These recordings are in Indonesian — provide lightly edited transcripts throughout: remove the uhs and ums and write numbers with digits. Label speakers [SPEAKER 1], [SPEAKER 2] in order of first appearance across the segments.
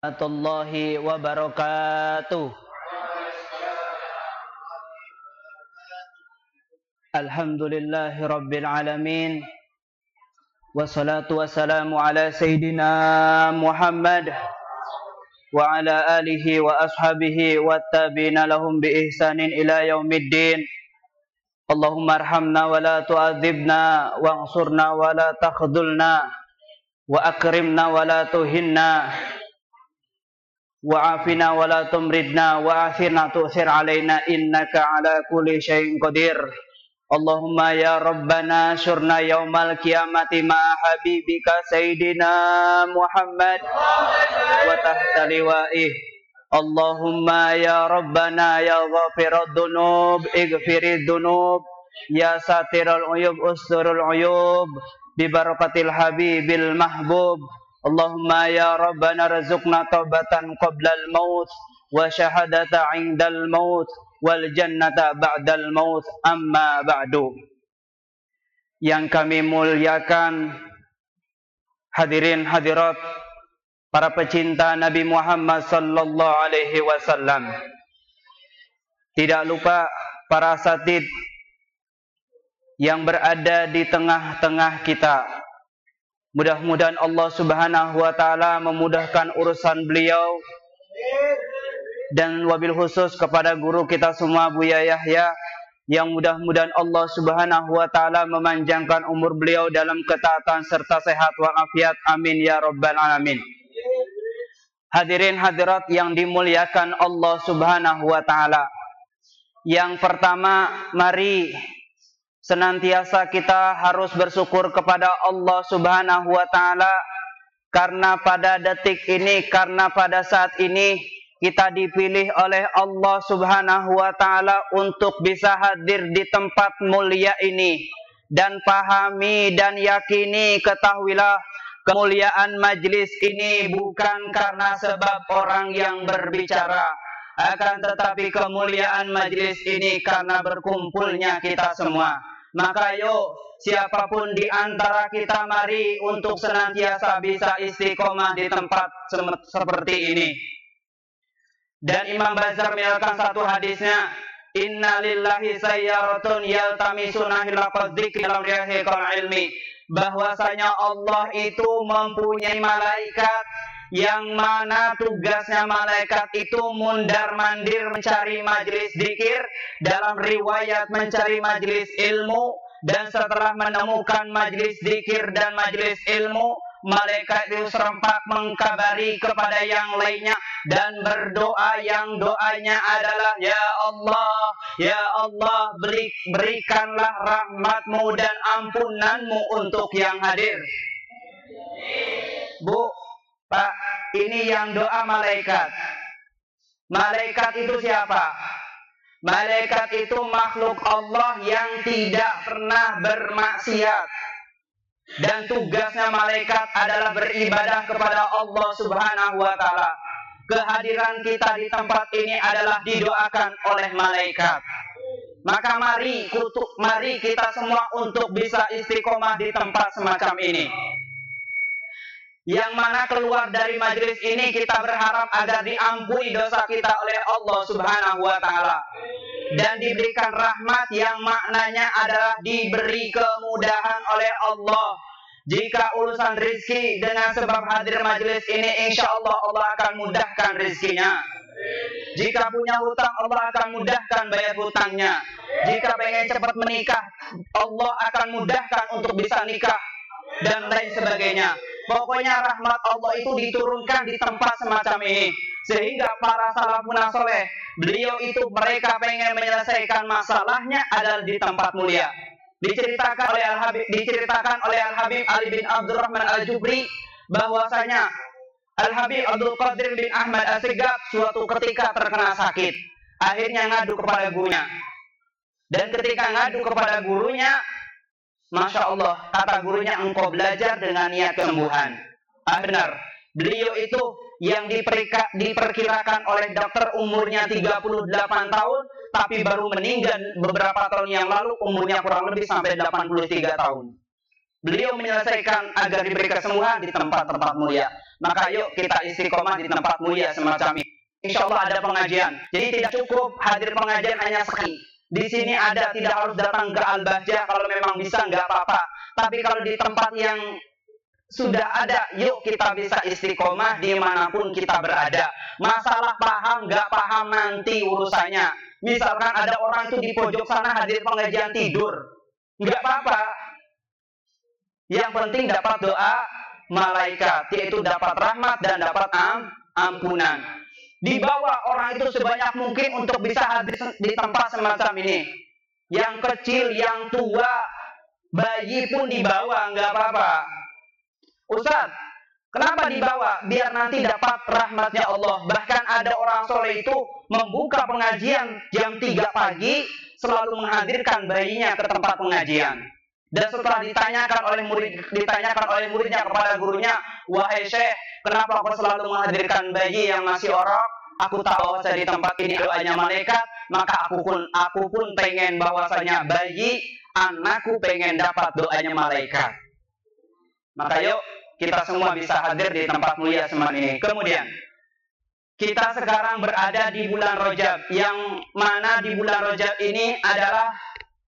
[SPEAKER 1] Warahmatullahi wabarakatuh. Alhamdulillahi rabbil alamin. Wassalatu wassalamu ala sayyidina Muhammad wa ala alihi wa ashabihi wattabi'ina lahum bi ihsanin ila yaumiddin. Allahumma arhamna wa la tu'adzibna wansurna wa la takhdhulna wa akrimna wa la tuhinna wa afina wa la tumridna wa athirna tu'sir alaina innaka ala kulli syai'in qadir. Allahumma ya Rabbana syurna yaumal qiyamati ma'a habibika Sayyidina Muhammad wa tahta liwa'ih. Allahumma ya Rabbana ya ghafirad dunub ighfirid dunub ya satirul uyub usturul uyub bi barakatil habibil mahbub. Allahumma ya Rabbana rizukna taubatan qablal maut wa syahadata indal maut wal jannata ba'dal maut, amma ba'du. Yang kami muliakan hadirin hadirat para pecinta Nabi Muhammad sallallahu alaihi wasallam. Tidak lupa para asatid yang berada di tengah-tengah kita. Mudah-mudahan Allah Subhanahu wa taala memudahkan urusan beliau, dan wabil khusus kepada guru kita semua Buya Yahya, yang mudah-mudahan Allah Subhanahu wa taala memanjangkan umur beliau dalam ketaatan serta sehat walafiat, amin ya rabbal alamin. Hadirin hadirat yang dimuliakan Allah Subhanahu wa taala. Yang pertama, mari senantiasa kita harus bersyukur kepada Allah Subhanahu wa taala, karena pada detik ini, karena pada saat ini kita dipilih oleh Allah Subhanahu wa taala untuk bisa hadir di tempat mulia ini. Dan pahami dan yakini, ketahuilah, kemuliaan majlis ini bukan karena sebab orang yang berbicara, akan tetapi kemuliaan majlis ini karena berkumpulnya kita semua. Maka yuk, siapapun di antara kita, mari untuk senantiasa bisa istiqomah di tempat seperti ini. Dan Imam Bazar menyatakan satu hadisnya, Inna lillahi sayyaratun yaltamisuna hilaqad dzikri lam yahiqal ilmi. Bahwasanya Allah itu mempunyai malaikat yang mana tugasnya malaikat itu mundar-mandir mencari majelis zikir, dalam riwayat mencari majelis ilmu. Dan setelah menemukan majelis zikir dan majelis ilmu, malaikat itu serempak mengkabari kepada yang lainnya dan berdoa, yang doanya adalah, Ya Allah, berikanlah rahmatmu dan ampunanmu untuk yang hadir. Bu, Pak, ini yang doa malaikat. Malaikat itu siapa? Malaikat itu makhluk Allah yang tidak pernah bermaksiat. Dan tugasnya malaikat adalah beribadah kepada Allah Subhanahu wa taala. Kehadiran kita di tempat ini adalah didoakan oleh malaikat. Maka mari kita semua untuk bisa istiqomah di tempat semacam ini. Yang mana keluar dari majelis ini kita berharap agar diampuni dosa kita oleh Allah Subhanahu wa taala, dan diberikan rahmat yang maknanya adalah diberi kemudahan oleh Allah. Jika urusan rizki, dengan sebab hadir majelis ini, insya Allah Allah akan mudahkan rizkinya. Jika punya hutang, Allah akan mudahkan bayar hutangnya. Jika pengen cepat menikah, Allah akan mudahkan untuk bisa nikah, dan lain sebagainya. Pokoknya rahmat Allah itu diturunkan di tempat semacam ini, sehingga para salafun soleh, beliau itu mereka pengen menyelesaikan masalahnya adalah di tempat mulia. Diceritakan oleh Al-Habib Ali bin Abdurrahman Al-Jubri bahwasanya Al-Habib Abdul Qadir bin Ahmad As-Sigab suatu ketika terkena sakit, akhirnya ngadu kepada gurunya. Dan ketika ngadu kepada gurunya, Masya Allah, kata gurunya, engkau belajar dengan niat kesembuhan. Benar, beliau itu yang diperkirakan oleh dokter umurnya 38 tahun, tapi baru meninggal beberapa tahun yang lalu, umurnya kurang lebih sampai 83 tahun. Beliau menyelesaikan agar diberi kesembuhan di tempat-tempat mulia. Maka yuk kita istiqomah di tempat mulia semacam ini. Insya Allah ada pengajian. Jadi tidak cukup hadir pengajian hanya sekali. Di sini ada, tidak harus datang ke Al-Bahjah. Kalau memang bisa nggak apa-apa. Tapi kalau di tempat yang sudah ada, yuk kita bisa istiqomah dimanapun kita berada. Masalah paham nggak paham nanti urusannya. Misalkan ada orang itu di pojok sana hadir pengajian tidur, nggak apa-apa. Yang penting dapat doa malaikat, yaitu dapat rahmat dan dapat ampunan. Dibawa orang itu sebanyak mungkin untuk bisa hadir di tempat semacam ini. Yang kecil, yang tua, bayi pun dibawa, nggak apa-apa. Ustaz, kenapa dibawa? Biar nanti dapat rahmatnya Allah. Bahkan ada orang soleh itu membuka pengajian jam 3 pagi, selalu menghadirkan bayinya ke tempat pengajian. Dan setelah ditanyakan oleh muridnya kepada gurunya, wahai Syekh, kenapa kau selalu menghadirkan bayi yang masih orok? Aku tahu bahwa di tempat ini doanya malaikat, maka aku pun pengen bahwasanya bayi anakku pengen dapat doanya malaikat. Maka yuk kita semua bisa hadir di tempat mulia semacam ini. Kemudian kita sekarang berada di bulan Rajab, yang mana di bulan Rajab ini adalah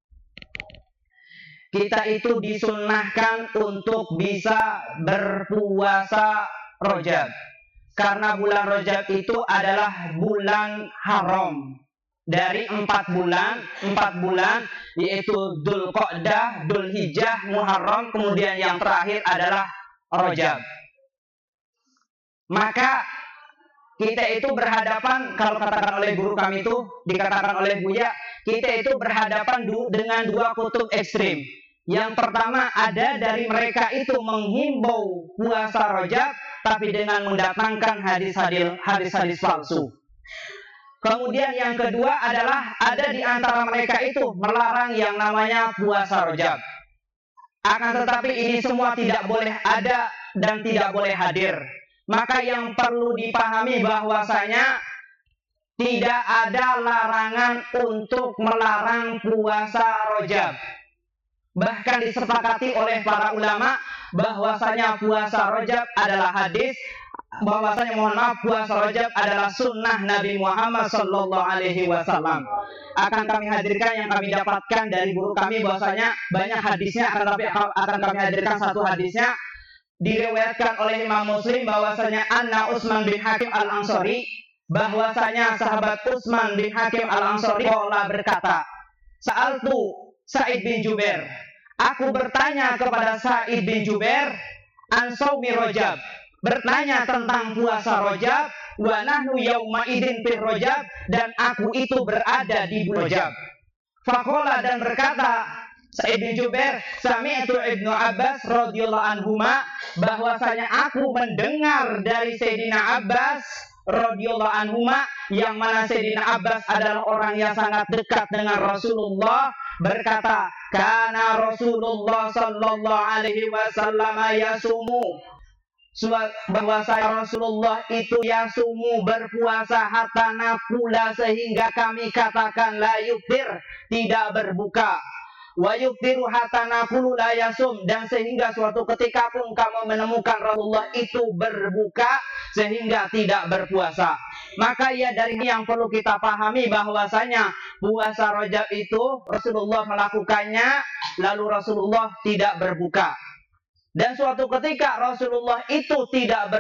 [SPEAKER 1] kita itu disunnahkan untuk bisa berpuasa Rajab. Karena bulan Rajab itu adalah bulan haram. Dari 4 bulan yaitu Dzulqa'dah, Dzulhijjah, Muharram, kemudian yang terakhir adalah Rajab. Maka kita itu berhadapan, kalau katakan oleh guru kami itu, dikatakan oleh Buya, kita itu berhadapan dengan 2 kutub ekstrim. Yang pertama, ada dari mereka itu menghimbau puasa Rajab, tapi dengan mendatangkan hadis-hadis palsu. Kemudian yang kedua adalah ada di antara mereka itu melarang yang namanya puasa Rajab. Akan tetapi ini semua tidak boleh ada dan tidak boleh hadir. Maka yang perlu dipahami bahwasanya tidak ada larangan untuk melarang puasa Rajab. Bahkan disepakati oleh para ulama bahwasanya puasa Rajab adalah hadis, bahwasanya puasa Rajab adalah sunnah Nabi Muhammad SAW. Akan kami hadirkan yang kami dapatkan dari guru kami bahwasanya banyak hadisnya, akan kami hadirkan satu hadisnya. Diriwayatkan oleh Imam Muslim bahwasanya Anna Utsman bin Hakim Al-Ansari, bahwasanya sahabat Utsman bin Hakim Al-Ansari berkata, Sa'altu Sa'id bin Jubair, aku bertanya kepada Sa'id bin Jubair an shaumi Rajab, bertanya tentang puasa Rajab, wa nahnu yauma idzin fir Rajab, dan aku itu berada di bulan Rajab. Faqala, dan berkata Sa'id bin Jubair, sami'tu Ibnu Abbas radhiyallahu anhuma, bahwasanya aku mendengar dari Sayyidina Abbas radhiyallahu anhuma, yang mana Sayyidina Abbas adalah orang yang sangat dekat dengan Rasulullah, berkata, kana Rasulullah sallallahu alaihi wasallam yasumu, bahwasanya Rasulullah itu yasumu, berpuasa, hatta nakula, sehingga kami katakan la yuftir, tidak berbuka, wa yuftiru hatta nakulu la yasum, dan sehingga suatu ketika pun kamu menemukan Rasulullah itu berbuka sehingga tidak berpuasa. Maka ya dari ini yang perlu kita pahami bahwasanya puasa Rajab itu Rasulullah melakukannya, lalu Rasulullah tidak berbuka. Dan suatu ketika Rasulullah itu tidak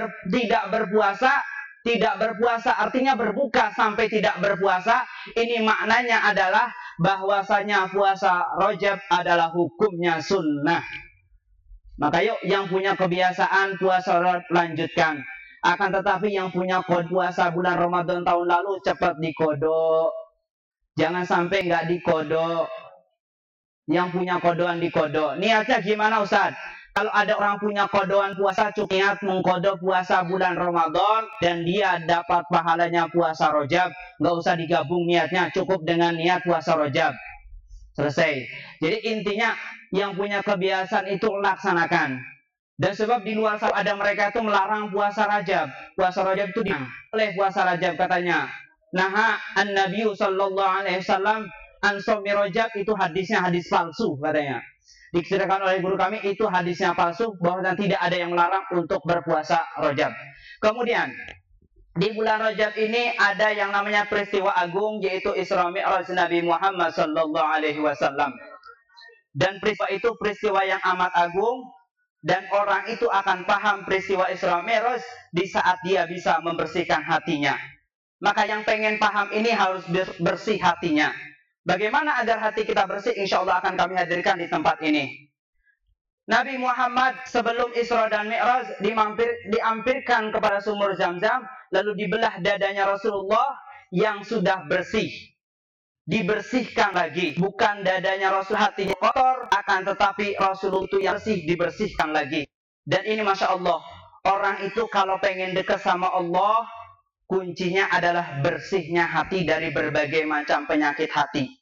[SPEAKER 1] berpuasa artinya berbuka sampai tidak berpuasa. Ini maknanya adalah bahwasanya puasa Rajab adalah hukumnya sunnah. Maka yuk yang punya kebiasaan puasa lanjutkan. Akan tetapi yang punya puasa bulan Ramadan tahun lalu cepat dikodok. Jangan sampai nggak dikodok. Yang punya kodoan dikodok. Niatnya gimana Ustaz? Kalau ada orang punya kodoan puasa, cukup niat mengkodok puasa bulan Ramadan dan dia dapat pahalanya puasa Rajab, nggak usah digabung niatnya, cukup dengan niat puasa Rajab. Selesai. Jadi intinya yang punya kebiasaan itu laksanakan. Dan sebab di luar sana ada mereka itu melarang puasa Rajab. Puasa Rajab itu oleh puasa Rajab katanya. Naha an-Nabi sallallahu alaihi wasallam ansomi Rajab itu hadisnya hadis palsu katanya. Diceritakan oleh guru kami itu hadisnya palsu, bahwa tidak ada yang melarang untuk berpuasa Rajab. Kemudian di bulan Rajab ini ada yang namanya peristiwa agung, yaitu Isra Mi'raj Nabi Muhammad sallallahu alaihi wasallam. Dan peristiwa itu peristiwa yang amat agung, dan orang itu akan paham peristiwa Isra Mi'raj di saat dia bisa membersihkan hatinya. Maka yang pengen paham ini harus bersih hatinya. Bagaimana agar hati kita bersih? Insya Allah akan kami hadirkan di tempat ini. Nabi Muhammad sebelum Isra dan Mi'raj diampirkan kepada sumur Zam-Zam, lalu dibelah dadanya Rasulullah yang sudah bersih. Dibersihkan lagi. Bukan dadanya Rasul hatinya kotor, akan tetapi Rasulullah itu yang bersih, dibersihkan lagi. Dan ini Masya Allah, orang itu kalau pengen dekat sama Allah, kuncinya adalah bersihnya hati dari berbagai macam penyakit hati.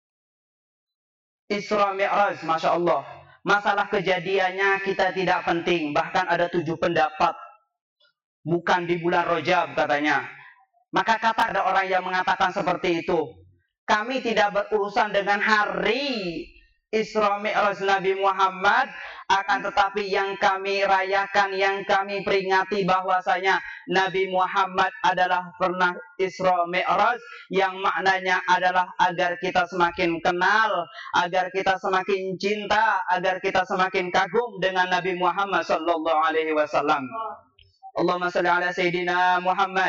[SPEAKER 1] Isra Mi'raj, Masya Allah, masalah kejadiannya kita tidak penting. Bahkan ada 7 pendapat. Bukan di bulan Rajab katanya. Maka kata ada orang yang mengatakan seperti itu. Kami tidak berurusan dengan hari Isra Mi'raj Nabi Muhammad, akan tetapi yang kami rayakan, yang kami peringati bahwasanya Nabi Muhammad adalah pernah Isra Mi'raj, yang maknanya adalah agar kita semakin kenal, agar kita semakin cinta, agar kita semakin kagum dengan Nabi Muhammad sallallahu alaihi wasallam. Allahumma shalli ala Sayyidina Muhammad.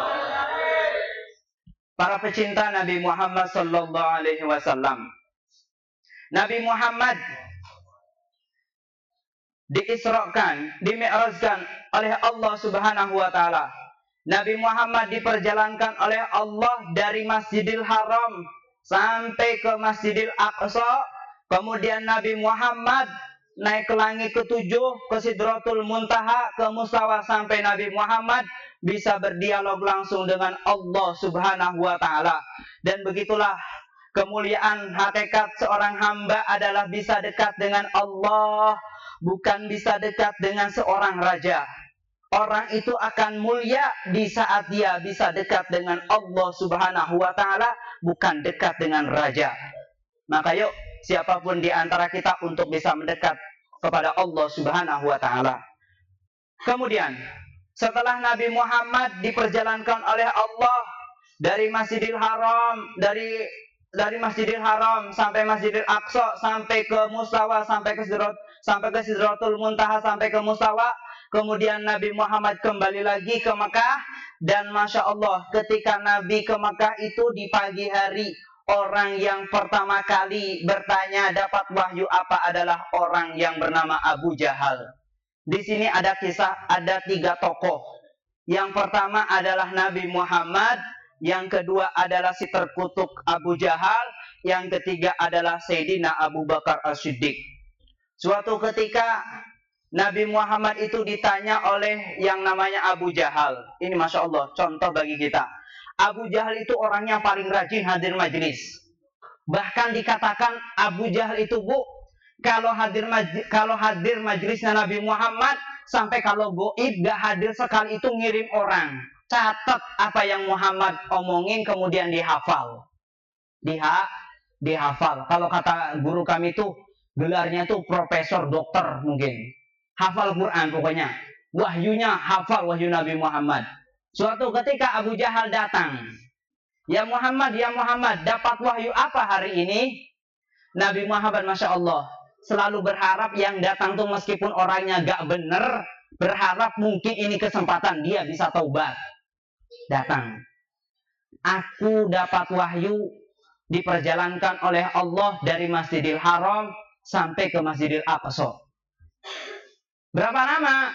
[SPEAKER 1] Para pecinta Nabi Muhammad sallallahu alaihi wasallam, Nabi Muhammad diisrakan, dimi'rajkan oleh Allah Subhanahu wa taala. Nabi Muhammad diperjalankan oleh Allah dari Masjidil Haram sampai ke Masjidil Aqsa. Kemudian Nabi Muhammad naik ke langit ke-7, ke Sidratul Muntaha, ke Mustawa, sampai Nabi Muhammad bisa berdialog langsung dengan Allah Subhanahu wa taala. Dan begitulah kemuliaan hakikat seorang hamba adalah bisa dekat dengan Allah, bukan bisa dekat dengan seorang raja. Orang itu akan mulia di saat dia bisa dekat dengan Allah Subhanahu wa taala, bukan dekat dengan raja. Maka yuk, siapapun di antara kita untuk bisa mendekat kepada Allah Subhanahu wa taala. Kemudian, setelah Nabi Muhammad diperjalankan oleh Allah dari Masjidil Haram, dari Masjidil Haram sampai Masjidil Aqsa, sampai ke Mustawa, sampai ke Sidratul Muntaha, sampai ke Mustawa. Kemudian Nabi Muhammad kembali lagi ke Mekah. Dan Masya Allah, ketika Nabi ke Mekah itu di pagi hari, orang yang pertama kali bertanya dapat wahyu apa adalah orang yang bernama Abu Jahal. Di sini ada kisah, ada 3 tokoh. Yang pertama adalah Nabi Muhammad, yang kedua adalah si terkutuk Abu Jahal, yang ketiga adalah Sayyidina Abu Bakar As-Siddiq. Suatu ketika Nabi Muhammad itu ditanya oleh yang namanya Abu Jahal. Ini Masya Allah, contoh bagi kita. Abu Jahal itu orangnya paling rajin hadir majelis. Bahkan dikatakan Abu Jahal itu, Bu, kalau hadir majelisnya Nabi Muhammad, sampai kalau goib gak hadir sekali itu ngirim orang. Catat apa yang Muhammad omongin, kemudian dihafal. Dihafal. Kalau kata guru kami itu, gelarnya itu profesor dokter mungkin. Hafal Quran pokoknya. Wahyunya hafal, wahyu Nabi Muhammad. Suatu ketika Abu Jahal datang. Ya Muhammad, dapat wahyu apa hari ini? Nabi Muhammad Masya Allah selalu berharap yang datang tuh meskipun orangnya gak bener, berharap mungkin ini kesempatan dia bisa taubat. Datang. Aku dapat wahyu diperjalankan oleh Allah dari Masjidil Haram sampai ke Masjidil Aqsa. Berapa lama?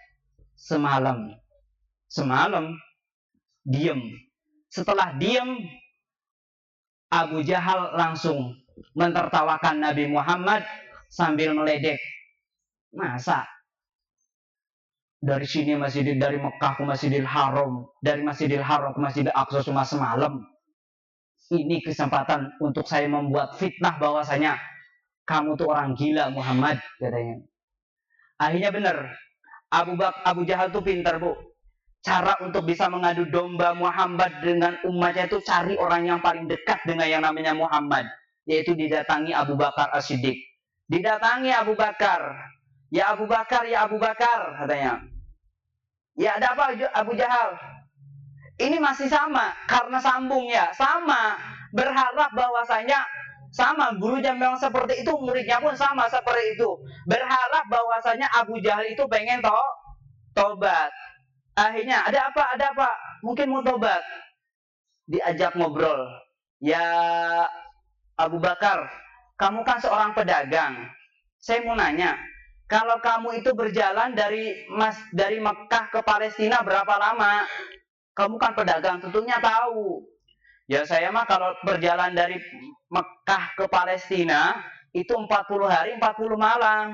[SPEAKER 1] Semalam. Diem. Setelah diem, Abu Jahal langsung mentertawakan Nabi Muhammad sambil meledek. Masa dari sini dari Mekah ke Masjidil Haram, dari Masjidil Haram ke Masjidil Aqsa cuma semalam? Ini kesempatan untuk saya membuat fitnah bahwasanya kamu tuh orang gila Muhammad, katanya. Akhirnya benar. Abu Jahal tuh pintar, Bu. cara untuk bisa mengadu domba Muhammad dengan umatnya itu cari orang yang paling dekat dengan yang namanya Muhammad, yaitu didatangi Abu Bakar As-Siddiq. Didatangi Abu Bakar, ya Abu Bakar, ya Abu Bakar, katanya. Ya ada apa Abu Jahal? Ini masih sama, karena sambung ya, sama. Berharap bahwasanya sama, gurunya memang seperti itu, muridnya pun sama seperti itu. Berharap bahwasanya Abu Jahal itu pengen tobat. Akhirnya, ada apa? Ada apa? Mungkin mau tobat. Diajak ngobrol. Ya Abu Bakar, kamu kan seorang pedagang. Saya mau nanya, kalau kamu itu berjalan dari Mekah ke Palestina berapa lama? Kamu kan pedagang, tentunya tahu. Ya saya mah kalau berjalan dari Mekah ke Palestina itu 40 hari 40 malam.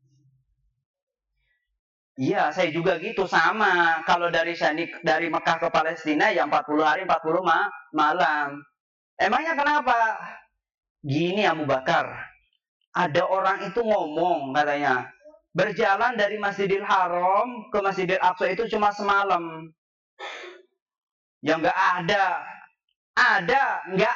[SPEAKER 1] Iya, saya juga gitu sama. Kalau dari Mekah ke Palestina ya 40 hari 40 malam. Emangnya kenapa? Gini Abu Bakar, ada orang itu ngomong katanya, berjalan dari Masjidil Haram ke Masjidil Aqsa itu cuma semalam. Ya nggak ada. Ada, nggak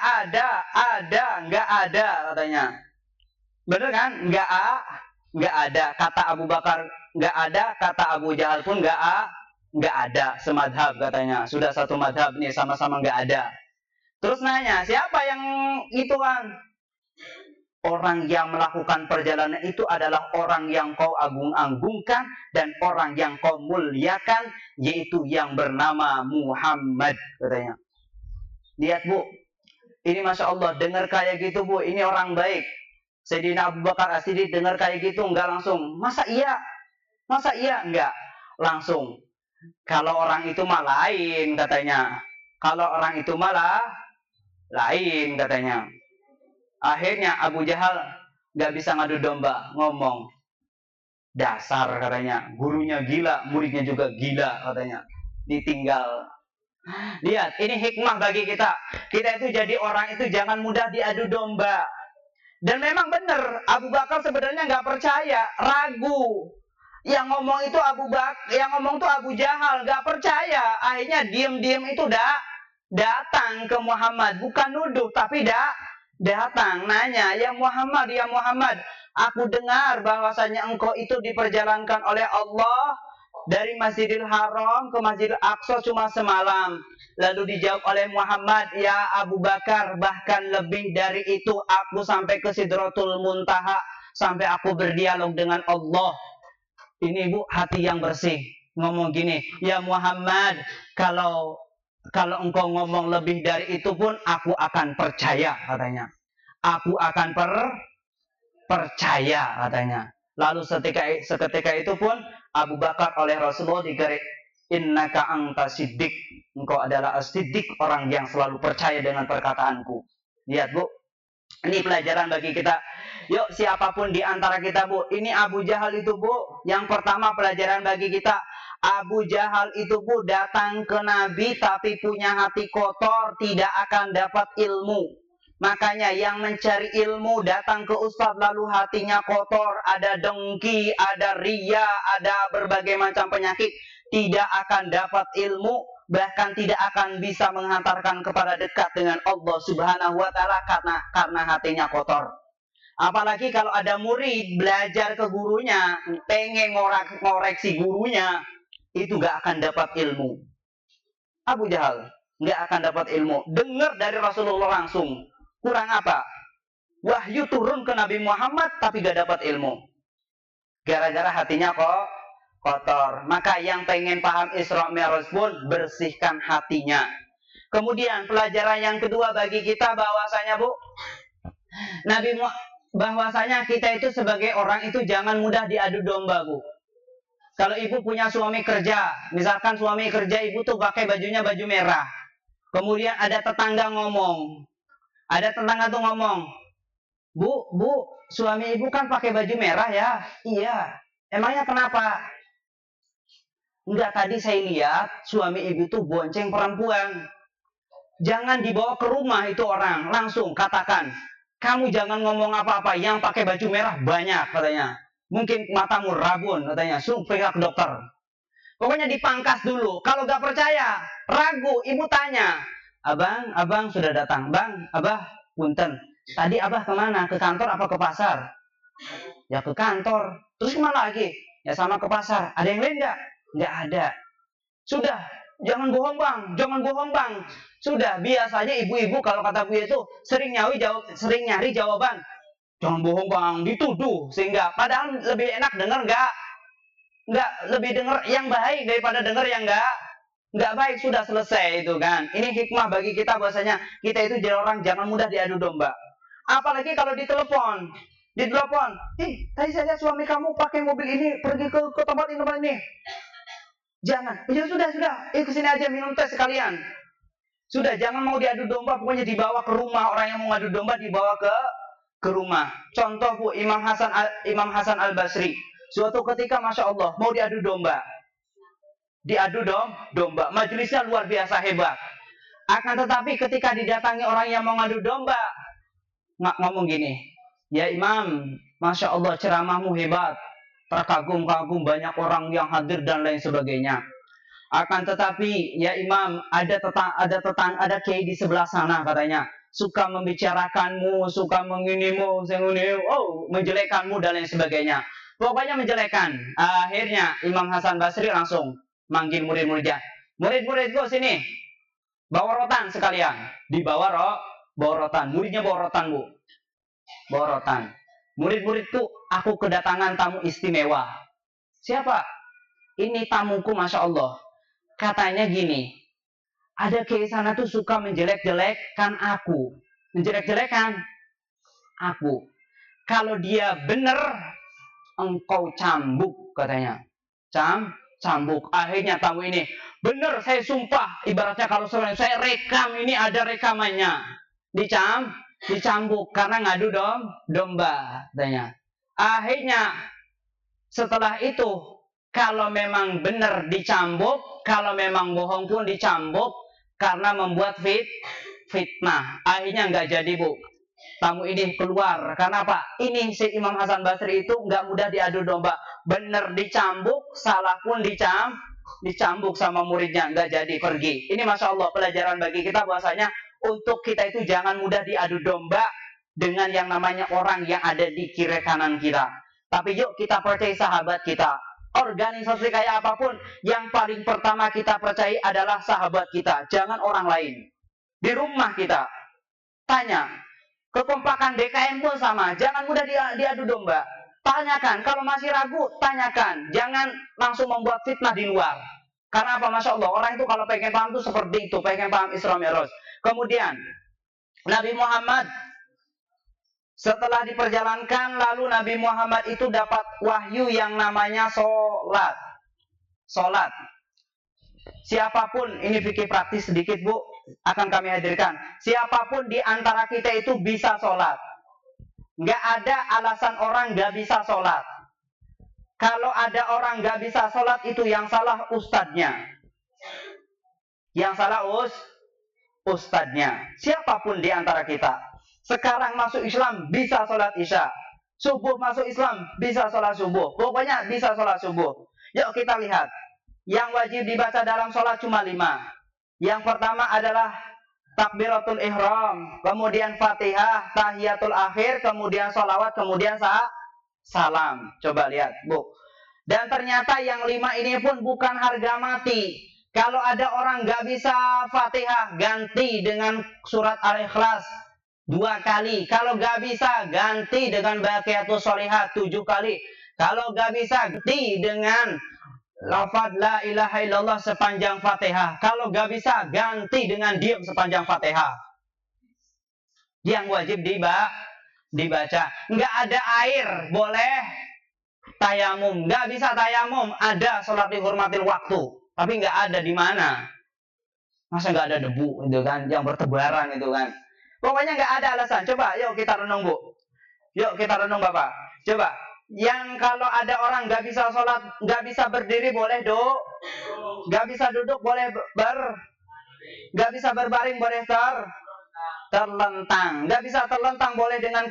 [SPEAKER 1] ada katanya. Bener kan? Nggak ada. Kata Abu Bakar nggak ada, kata Abu Jahal pun nggak ada. Semadhab katanya. Sudah satu madhab nih, sama-sama nggak ada. Terus nanya, siapa yang itu kan? Orang yang melakukan perjalanan itu adalah orang yang kau agung-agungkan dan orang yang kau muliakan, yaitu yang bernama Muhammad katanya. Lihat Bu, ini Masya Allah, dengar kayak gitu Bu, ini orang baik. Sayyidina Abu Bakar As-Siddiq dengar kayak gitu, enggak langsung, masa iya? Enggak, langsung. Kalau orang itu mah lain katanya. Kalau orang itu malah lain katanya. Akhirnya Abu Jahal nggak bisa ngadu domba, ngomong, dasar katanya, gurunya gila, muridnya juga gila katanya, ditinggal. Lihat, ini hikmah bagi kita. Kita itu jadi orang itu jangan mudah diadu domba. Dan memang benar, Abu Bakar sebenarnya nggak percaya, ragu. Yang ngomong itu Abu Jahal, nggak percaya. Akhirnya diem-diem itu datang ke Muhammad, bukan nuduh, tapi datang nanya, ya Muhammad, aku dengar bahwasanya engkau itu diperjalankan oleh Allah dari Masjidil Haram ke Masjidil Aqsa cuma semalam. Lalu dijawab oleh Muhammad, ya Abu Bakar, bahkan lebih dari itu, aku sampai ke Sidratul Muntaha, sampai aku berdialog dengan Allah. Ini Bu, hati yang bersih. Ngomong gini, ya Muhammad, kalau engkau ngomong lebih dari itu pun, aku akan percaya katanya. Aku akan percaya katanya. Lalu seketika itu pun Abu Bakar oleh Rasulullah digaris, innaka anta siddiq, engkau adalah as-siddiq, orang yang selalu percaya dengan perkataanku. Lihat Bu, ini pelajaran bagi kita. Yuk siapapun di antara kita Bu, ini Abu Jahal itu Bu, yang pertama pelajaran bagi kita. Abu Jahal itu Bu datang ke Nabi tapi punya hati kotor, tidak akan dapat ilmu. Makanya yang mencari ilmu datang ke ustadz lalu hatinya kotor, ada dengki, ada ria, ada berbagai macam penyakit, tidak akan dapat ilmu, bahkan tidak akan bisa menghantarkan kepada dekat dengan Allah Subhanahu wa taala karena hatinya kotor. Apalagi kalau ada murid belajar ke gurunya, pengen ngoreksi gurunya, itu gak akan dapat ilmu. Abu Jahal gak akan dapat ilmu. Dengar dari Rasulullah langsung. Kurang apa? Wahyu turun ke Nabi Muhammad tapi gak dapat ilmu. Gara-gara hatinya kok kotor. Maka yang pengen paham Isra Mi'raj pun bersihkan hatinya. Kemudian pelajaran yang kedua bagi kita bahwasanya Bu, bahwasanya kita itu sebagai orang itu jangan mudah diadu domba Bu. Kalau ibu punya suami kerja, misalkan suami kerja ibu tuh pakai bajunya baju merah. Kemudian ada tetangga ngomong, Bu, suami ibu kan pakai baju merah ya? Iya. Emangnya kenapa? Enggak, tadi saya lihat suami ibu tuh bonceng perempuan. Jangan dibawa ke rumah itu orang, langsung katakan, kamu jangan ngomong apa-apa, yang pakai baju merah banyak katanya. Mungkin matamu rabun katanya, suruh pergi ke dokter. Pokoknya dipangkas dulu. Kalau nggak percaya, ragu, ibu tanya. Abang sudah datang. Bang, abah, punten. Tadi abah kemana? Ke kantor apa ke pasar? Ya ke kantor. Terus kemana lagi? Ya sama ke pasar. Ada yang lain nggak? Nggak ada. Sudah, jangan bohong bang, jangan bohong bang. Sudah, biasanya ibu-ibu kalau kata Bu itu sering nyari jawaban. Jangan bohong bang, dituduh. Sehingga padahal lebih enak dengar nggak lebih dengar yang baik daripada dengar yang nggak baik. Sudah selesai itu kan. Ini hikmah bagi kita bahwasanya kita itu jadi orang jangan mudah diadu domba. Apalagi kalau ditelepon, tadi saya lihat suami kamu pakai mobil ini pergi ke tempat ini. Jangan, ya sudah, kesini aja minum teh sekalian. Sudah, jangan mau diadu domba, pokoknya dibawa ke rumah. Orang yang mau ngadu domba dibawa ke rumah. Contoh Bu, Imam Hasan Al Basri. Suatu ketika, masya Allah, mau diadu domba. Domba. Majelisnya luar biasa hebat. Akan tetapi ketika didatangi orang yang mau ngadu domba, ngomong gini, ya Imam, masya Allah ceramahmu hebat. Terkagum-kagum banyak orang yang hadir dan lain sebagainya. Akan tetapi ya Imam, ada kiai di sebelah sana katanya suka membicarakanmu, suka menginimu, menjelekkanmu dan lain sebagainya. Pokoknya menjelekkan. Akhirnya Imam Hasan Basri langsung manggil murid-muridnya. Murid-muridku sini. Bawa rotan sekalian. Bawa rotan. Muridnya bawa rotan, Bu. Bawa rotan. Murid-muridku, aku kedatangan tamu istimewa. Siapa? Ini tamuku, masya Allah. Katanya gini, ada kiai sana tuh suka menjelek-jelekkan aku. Menjelek-jelekkan aku. Kalau dia benar, engkau cambuk, katanya. Cambuk. Akhirnya tamu ini, benar saya sumpah. Ibaratnya kalau saya rekam, ini ada rekamannya. Dicambuk karena ngadu domba, katanya. Akhirnya setelah itu, kalau memang benar dicambuk, kalau memang bohong pun dicambuk karena membuat fitnah. Akhirnya nggak jadi, Bu. Tamu ini keluar. Karena apa? Ini si Imam Hasan Basri itu nggak mudah diadu domba. Benar dicambuk, salah pun dicambuk sama muridnya, nggak jadi pergi. Ini masya Allah pelajaran bagi kita bahwasanya untuk kita itu jangan mudah diadu domba dengan yang namanya orang yang ada di kiri kanan kita. Tapi yuk kita percaya sahabat kita. Organisasi kayak apapun, yang paling pertama kita percaya adalah sahabat kita. Jangan orang lain. Di rumah kita, tanya. Kekompakan DKM pun sama. Jangan mudah diadu domba. Tanyakan. Kalau masih ragu, tanyakan. Jangan langsung membuat fitnah di luar. Karena apa? Masya Allah. Orang itu kalau pengen paham itu seperti itu. Pengen paham Isra Mi'raj. Kemudian Nabi Muhammad setelah diperjalankan, lalu Nabi Muhammad itu dapat wahyu yang namanya Sholat. Siapapun, ini fikih praktis sedikit Bu, akan kami hadirkan. Siapapun di antara kita itu bisa sholat. Nggak ada alasan orang nggak bisa sholat. Kalau ada orang nggak bisa sholat, itu yang salah ustadznya. Yang salah ustadznya. Siapapun di antara kita. Sekarang masuk Islam bisa sholat isya. Subuh masuk Islam bisa sholat subuh. Pokoknya bisa sholat subuh. Yuk kita lihat. Yang wajib dibaca dalam sholat cuma 5. Yang pertama adalah takbiratul ihram, kemudian fatihah, tahiyatul akhir, kemudian sholawat, kemudian salam. Coba lihat, Bu. Dan ternyata yang 5 ini pun bukan harga mati. Kalau ada orang nggak bisa fatihah, ganti dengan surat Al-Ikhlas 2 kali. Kalau nggak bisa, ganti dengan baqiyatus sholihat 7 kali. Kalau nggak bisa, ganti dengan lafaz la ilaha illallah sepanjang Fatihah. Kalau nggak bisa, ganti dengan diam sepanjang Fatihah. Yang wajib dibaca. Nggak ada air, boleh tayamum. Nggak bisa tayamum, ada sholat dihormatil waktu. Tapi nggak ada di mana. Masa nggak ada debu itu kan, yang bertebaran itu kan. Pokoknya nggak ada alasan. Coba, yuk kita renung Bu. Yuk kita renung Bapak. Coba. Yang kalau ada orang nggak bisa sholat, nggak bisa berdiri boleh nggak bisa duduk boleh nggak bisa berbaring boleh terlentang, nggak bisa terlentang boleh dengan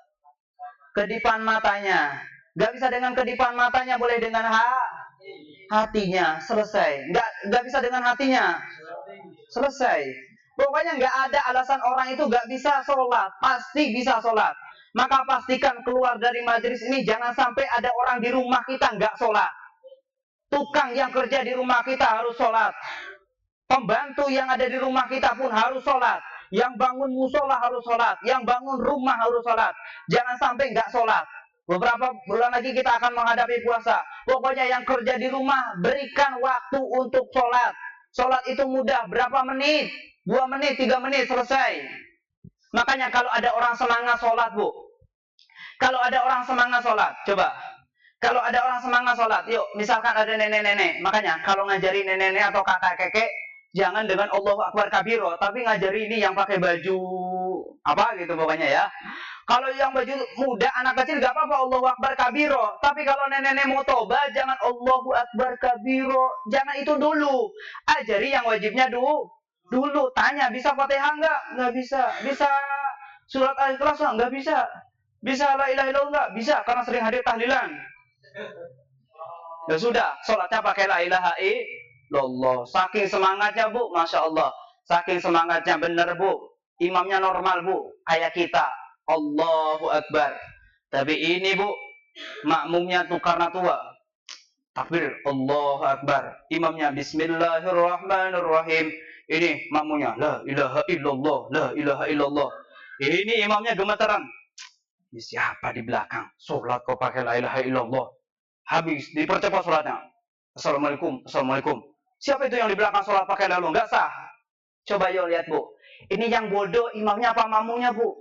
[SPEAKER 1] kedipan matanya, nggak bisa dengan kedipan matanya boleh dengan hatinya, selesai. Nggak bisa dengan hatinya, selesai. Pokoknya nggak ada alasan orang itu nggak bisa sholat, pasti bisa sholat. Maka pastikan keluar dari majelis ini jangan sampai ada orang di rumah kita nggak sholat. Tukang yang kerja di rumah kita harus sholat. Pembantu yang ada di rumah kita pun harus sholat. Yang bangun musola harus sholat. Yang bangun rumah harus sholat. Jangan sampai nggak sholat. Beberapa bulan lagi kita akan menghadapi puasa. Pokoknya yang kerja di rumah, berikan waktu untuk sholat. Sholat itu mudah. Berapa menit? 2 menit, 3 menit, selesai. Makanya kalau ada orang semangat sholat, Bu. Kalau ada orang semangat sholat, coba. Kalau ada orang semangat sholat, yuk, misalkan ada nenek-nenek. Makanya kalau ngajari nenek-nenek atau kakek-kakek, jangan dengan Allahu Akbar kabiro, tapi ngajari ini yang pakai baju apa gitu pokoknya ya. Kalau yang baju muda, anak kecil gak apa-apa Allahu Akbar kabiro. Tapi kalau nenek-nenek mau tobat, jangan Allahu Akbar kabiro. Jangan itu dulu. Ajari yang wajibnya dulu. Tanya, bisa Fatihah enggak? Enggak bisa. Bisa surat Al-Ikhlas enggak? Enggak bisa. Bisa la ilaha illallah enggak? Bisa, karena sering hadir tahlilan. Ya sudah, sholatnya pakai la ilaha illallah. Saking semangatnya, Bu, Masya Allah. Saking semangatnya, bener, Bu. Imamnya normal, Bu, kayak kita. Allahu Akbar. Tapi ini, Bu, makmumnya tuh karena tua. Takbir, Allahu Akbar. Imamnya Bismillahirrahmanirrahim. Ini makmumnya la ilaha illallah, la ilaha illallah. Ini imamnya gemetaran. Ini siapa di belakang? Sholat kok pakai la ilaha illallah. Habis, dipercepat sholatnya. Assalamualaikum, assalamualaikum. Siapa itu yang di belakang sholat pakai lalu? Nggak sah. Coba yuk lihat, Bu. Ini yang bodoh imamnya apa makmumnya, Bu?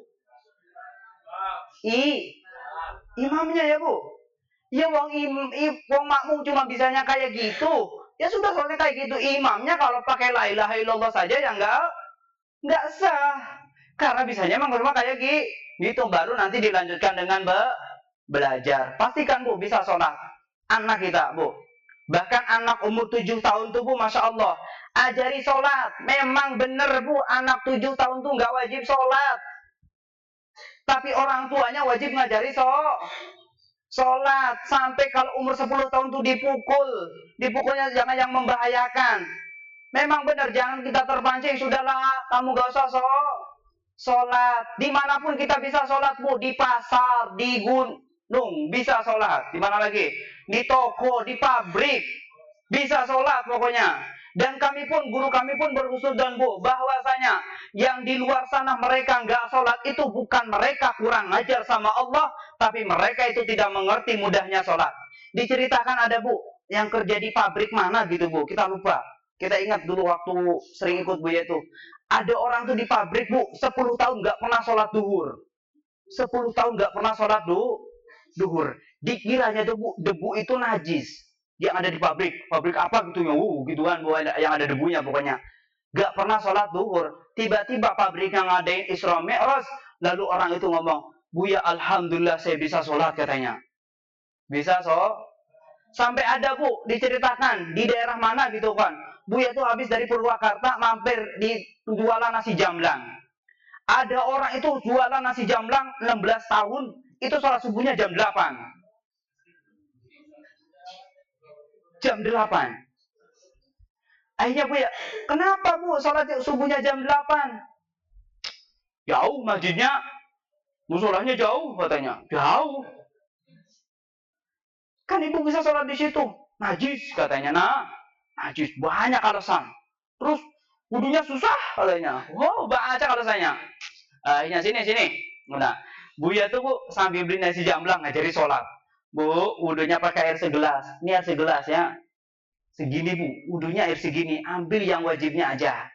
[SPEAKER 1] Imamnya ya, Bu. Ya wong makmum cuma bisanya kayak gitu. Ya sudah soalnya kayak gitu. Imamnya kalau pakai la ilaha illallah saja ya nggak sah. Karena bisanya emang cuma kayak gitu. Baru nanti dilanjutkan dengan belajar. Pastikan, Bu, bisa sholat. Anak kita, Bu. Bahkan anak umur 7 tahun tuh, Bu, Masya Allah. Ajari sholat. Memang bener, Bu, anak 7 tahun tuh nggak wajib sholat. Tapi orang tuanya wajib ngajari sholat. Sampai kalau umur 10 tahun tuh dipukul. Dipukulnya jangan yang membahayakan. Memang benar, jangan kita terpancing. Sudahlah, kamu gak usah sholat. Dimanapun kita bisa sholat, Bu. Di pasar, di gunung, bisa sholat. Di mana lagi? Di toko, di pabrik. Bisa sholat pokoknya. Dan kami pun, guru kami pun berhusnudzon, Bu, bahwasanya yang di luar sana mereka nggak sholat itu bukan mereka kurang ajar sama Allah, tapi mereka itu tidak mengerti mudahnya sholat. Diceritakan ada, Bu, yang kerja di pabrik mana gitu, Bu, kita lupa. Kita ingat dulu waktu sering ikut Buya itu. Ada orang tuh di pabrik, Bu, 10 tahun nggak pernah sholat duhur. 10 tahun nggak pernah sholat duhur. Dikiranya tuh, Bu, debu itu najis. Yang ada di pabrik apa gitu ya, gitu kan, yang ada debunya pokoknya. Gak pernah sholat duhur. Tiba-tiba pabriknya ngadain Isra Mi'raj, lalu orang itu ngomong, Buya, alhamdulillah saya bisa sholat katanya. Bisa sampai ada, Bu, diceritakan di daerah mana gitu kan. Buya tuh habis dari Purwakarta mampir di jualan nasi jamblang. Ada orang itu jualan nasi jamblang 16 tahun, itu sholat subuhnya jam 8. Jam 8. Akhirnya, Bu, ya, kenapa, Bu, sholat subuhnya jam 8? Jauh masjidnya, musolahnya jauh katanya. Jauh. Kan ibu bisa sholat di situ. Najis katanya. Nah, najis, banyak alasan. Terus wudunya susah katanya. Wow, banyak alasannya. Akhirnya sini. Nah, Buya tuh, Bu, sambil beli nasi jamblang ngajari sholat. Bu, wudunya pakai air segelas. Ini air segelas ya. Segini, Bu. Wudunya air segini. Ambil yang wajibnya aja.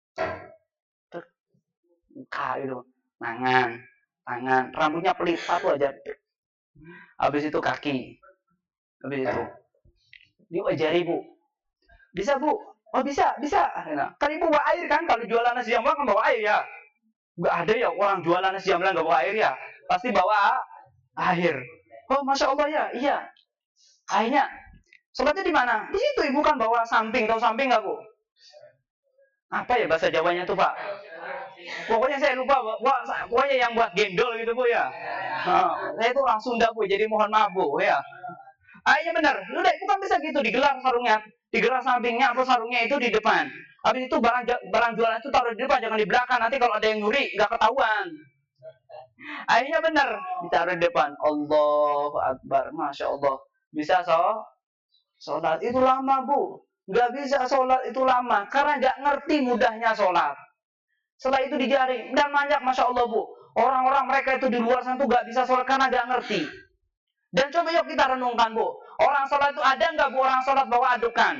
[SPEAKER 1] Muka itu. Tangan. Rambutnya pelit. Satu aja. Habis itu kaki. Habis itu. Diajari, Bu. Bisa, Bu? Oh, bisa. Kan Ibu bawa air kan? Kalau jualan nasi jamblang kan bawa air ya. Nggak ada ya orang jualan nasi jamblang nggak bawa air ya. Pasti bawa air. Oh, Masya Allah ya, iya. Akhirnya, sholatnya di mana? Di situ, Ibu kan bawa samping. Tahu samping nggak, Bu? Apa ya bahasa Jawanya tuh, Pak? Pokoknya saya lupa. Pokoknya yang buat gendol gitu, Bu ya. Nah, saya itu orang Sunda, Bu. Jadi mohon maaf, Bu ya. Iya benar. Udah itu kan bisa gitu, digelar sarungnya, digelar sampingnya atau sarungnya itu di depan. Habis itu barang jualan itu taruh di depan, jangan di belakang. Nanti kalau ada yang nyuri nggak ketahuan. Akhirnya benar, ditaruh di depan. Allahu Akbar, Masya Allah. Bisa sholat itu lama, Bu. Nggak bisa sholat itu lama karena nggak ngerti mudahnya sholat. Setelah itu dijaring dan banyak, Masya Allah, Bu. Orang-orang mereka itu di luar sana tuh nggak bisa sholat karena nggak ngerti. Dan coba yuk kita renungkan, Bu. Orang sholat itu ada nggak, Bu, orang sholat bawa adukan?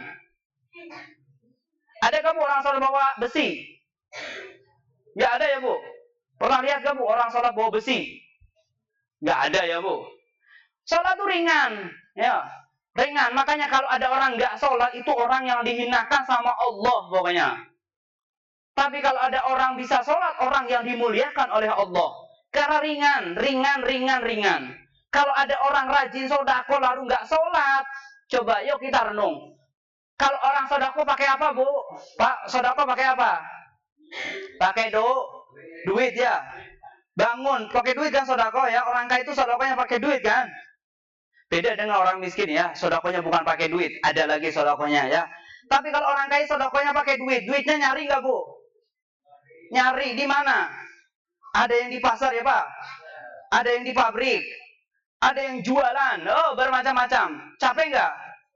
[SPEAKER 1] Ada nggak, Bu, orang sholat bawa besi? Nggak ada ya, Bu. Pernah lihat nggak, Bu, orang sholat bawa besi? Nggak ada ya, Bu. Sholat itu ringan, ya. Ringan. Makanya kalau ada orang nggak sholat, itu orang yang dihinakan sama Allah pokoknya. Tapi kalau ada orang bisa sholat, orang yang dimuliakan oleh Allah. Karena ringan. Kalau ada orang rajin sodako lalu nggak sholat, coba yuk kita renung. Kalau orang sodako pakai apa, Bu? Pak, sodako pakai apa? Pakai duit ya. Bangun, pakai duit kan sodako ya. Orang kaya itu sodakonya pakai duit kan? Beda dengan orang miskin ya. Sodakonya bukan pakai duit, ada lagi sodakonya ya. Tapi kalau orang kaya sodakonya pakai duit, duitnya nyari nggak, Bu? Nyari di mana? Ada yang di pasar ya, Pak? Ada yang di pabrik? Ada yang jualan, bermacam-macam. Capek nggak?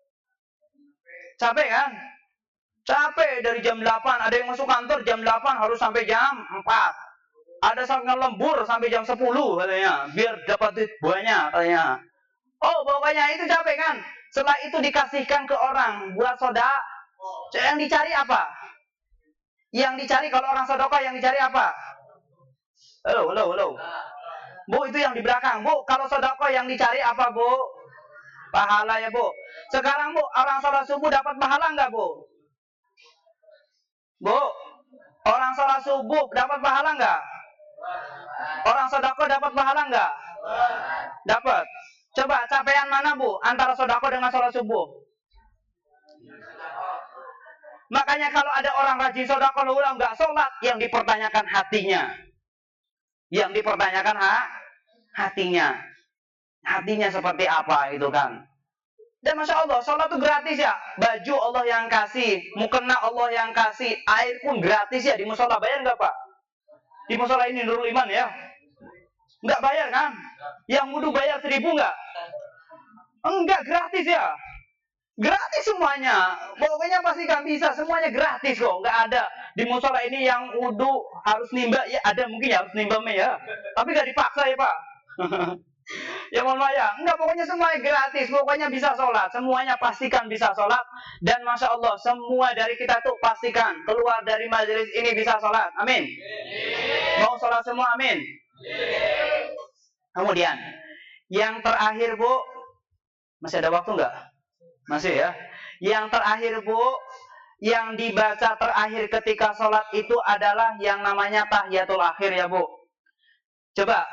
[SPEAKER 1] Capek kan? Capek dari jam 8, ada yang masuk kantor jam 8 harus sampai jam 4. Ada yang lembur sampai jam 10 katanya, biar dapat duit banyak katanya. Oh, pokoknya itu capek kan? Setelah itu dikasihkan ke orang buat soda. Yang dicari apa? Yang dicari kalau orang sedekah yang dicari apa? Halo. Bu, itu yang di belakang. Bu, kalau sedekah yang dicari apa, Bu? Pahala ya, Bu. Sekarang, Bu, orang sholat subuh dapat pahala nggak, Bu? Bu, orang sholat subuh dapat pahala nggak? Orang sedekah dapat pahala nggak? Dapat. Coba capaian mana, Bu, antara sedekah dengan sholat subuh? Makanya kalau ada orang rajin sedekah lalu nggak sholat, yang dipertanyakan hatinya. Yang dipertanyakan hatinya. Hatinya seperti apa itu kan. Dan Masya Allah, sholat itu gratis ya. Baju Allah yang kasih, mukena Allah yang kasih, air pun gratis ya di musola. Bayar nggak, Pak? Di musola ini Nurul Iman ya. Nggak bayar kan? Yang wudu bayar 1.000 nggak? Enggak, gratis ya. Gratis semuanya. Pokoknya pasti kan bisa, semuanya gratis kok. Nggak ada di musola ini yang wudu harus nimba. Ya ada mungkin ya harus nimba ya. Tapi nggak dipaksa ya, Pak. Ya mohon maaf ya. Enggak, pokoknya semuanya gratis. Pokoknya bisa sholat. Semuanya pastikan bisa sholat. Dan Masya Allah, semua dari kita tuh pastikan keluar dari majelis ini bisa sholat. Amin. Mau sholat semua, amin. Kemudian yang terakhir, Bu, masih ada waktu nggak? Masih ya. Yang terakhir, Bu, yang dibaca terakhir ketika sholat itu adalah yang namanya tahiyatul akhir ya, Bu. Coba.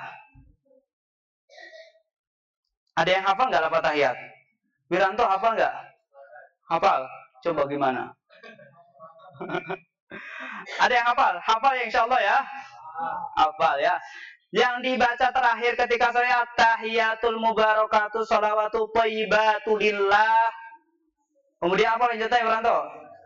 [SPEAKER 1] Ada yang hafal nggak lafaz tahiyat? Wiranto hafal nggak? Hafal. Coba gimana? Ada yang hafal? Hafal ya, insya Allah ya. Hafal ya. Yang dibaca terakhir ketika sholat tahiyatul mubarakatuh sholawatu thayyibatu lillah. Kemudian apa lanjutnya Wiranto?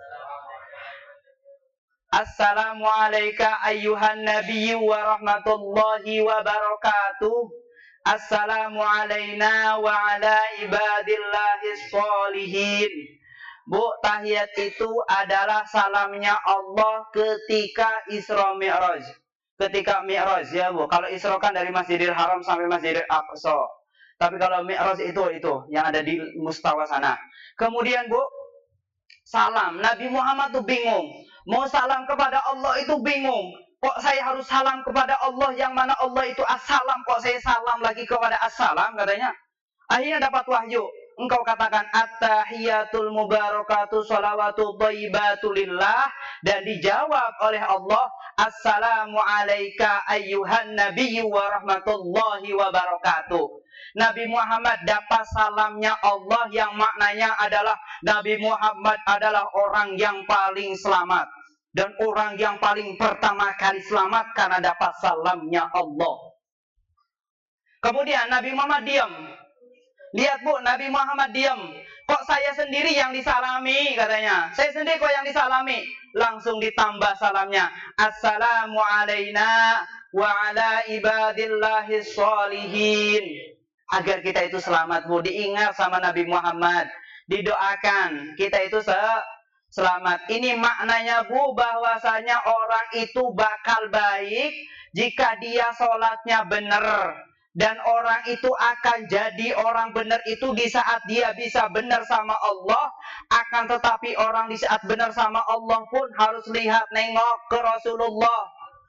[SPEAKER 1] Assalamualaikum ayyuhan nabiyyu wa rahmatullahi wa barakatuh. Assalamu alayna wa ala ibadillahis sholihin. Bu, tahiyat itu adalah salamnya Allah ketika Isra Mi'raj. Ketika Mi'raj ya, Bu. Kalau Isra kan dari Masjidil Haram sampai Masjidil Aqsa. Tapi kalau Mi'raj itu yang ada di mustawa sana. Kemudian, Bu, salam. Nabi Muhammad tuh bingung. Mau salam kepada Allah itu bingung. Kok saya harus salam kepada Allah yang mana Allah itu assalam, kok saya salam lagi kepada assalam katanya. Akhirnya dapat wahyu. Engkau katakan at-tahiyatul mubarakatuh sholawatu thayyibatu lillah, dan dijawab oleh Allah assalamu alayka ayyuhan nabiyyu wa rahmatullahi wa barakatuh. Nabi Muhammad dapat salamnya Allah yang maknanya adalah Nabi Muhammad adalah orang yang paling selamat dan orang yang paling pertama kali selamat karena dapat salamnya Allah. Kemudian Nabi Muhammad diam. Lihat Bu, Nabi Muhammad diam. Kok saya sendiri yang disalami katanya. Saya sendiri kok yang disalami. Langsung ditambah salamnya. Assalamu alaina wa ala ibadillahis sholihin. Agar kita itu selamat Bu. Diingat sama Nabi Muhammad. Didoakan. Kita itu selamat. Ini maknanya Bu, bahwasanya orang itu bakal baik jika dia sholatnya benar. Dan orang itu akan jadi orang benar itu di saat dia bisa benar sama Allah. Akan tetapi orang di saat benar sama Allah pun harus lihat, nengok ke Rasulullah.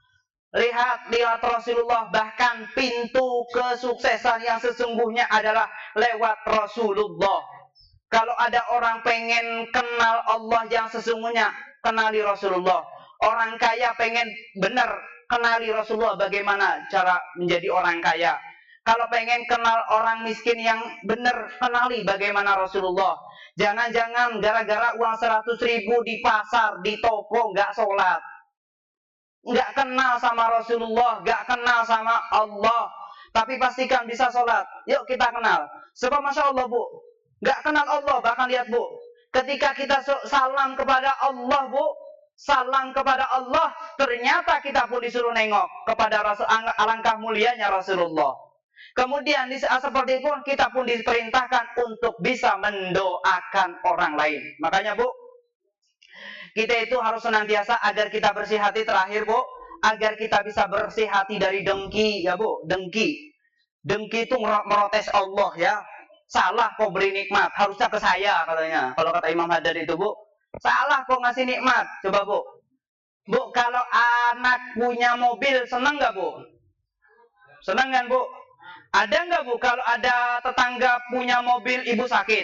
[SPEAKER 1] Lihat Rasulullah. Bahkan pintu kesuksesan yang sesungguhnya adalah lewat Rasulullah. Kalau ada orang pengen kenal Allah yang sesungguhnya, kenali Rasulullah. Orang kaya pengen benar, kenali Rasulullah. Bagaimana cara menjadi orang kaya. Kalau pengen kenal orang miskin yang benar, kenali bagaimana Rasulullah. Jangan-jangan gara-gara uang 100.000 di pasar, di toko, nggak sholat. Nggak kenal sama Rasulullah, nggak kenal sama Allah. Tapi pastikan bisa sholat. Yuk kita kenal. Sebab Masya Allah Bu, nggak kenal Allah, bahkan lihat Bu. Ketika kita salam kepada Allah Bu, salam kepada Allah, ternyata kita pun disuruh nengok kepada Rasul. Alangkah mulianya Rasulullah. Kemudian di saat seperti itu kita pun diperintahkan untuk bisa mendoakan orang lain. Makanya Bu, kita itu harus senantiasa agar kita bersih hati. Terakhir Bu, agar kita bisa bersih hati dari dengki ya Bu. Dengki itu merotes Allah ya. Salah kok beri nikmat, harusnya ke saya katanya. Kalau kata Imam Haddad itu Bu, salah kok ngasih nikmat. Coba Bu, kalau anak punya mobil senang nggak Bu? Senang kan Bu? Ada nggak Bu kalau ada tetangga punya mobil ibu sakit?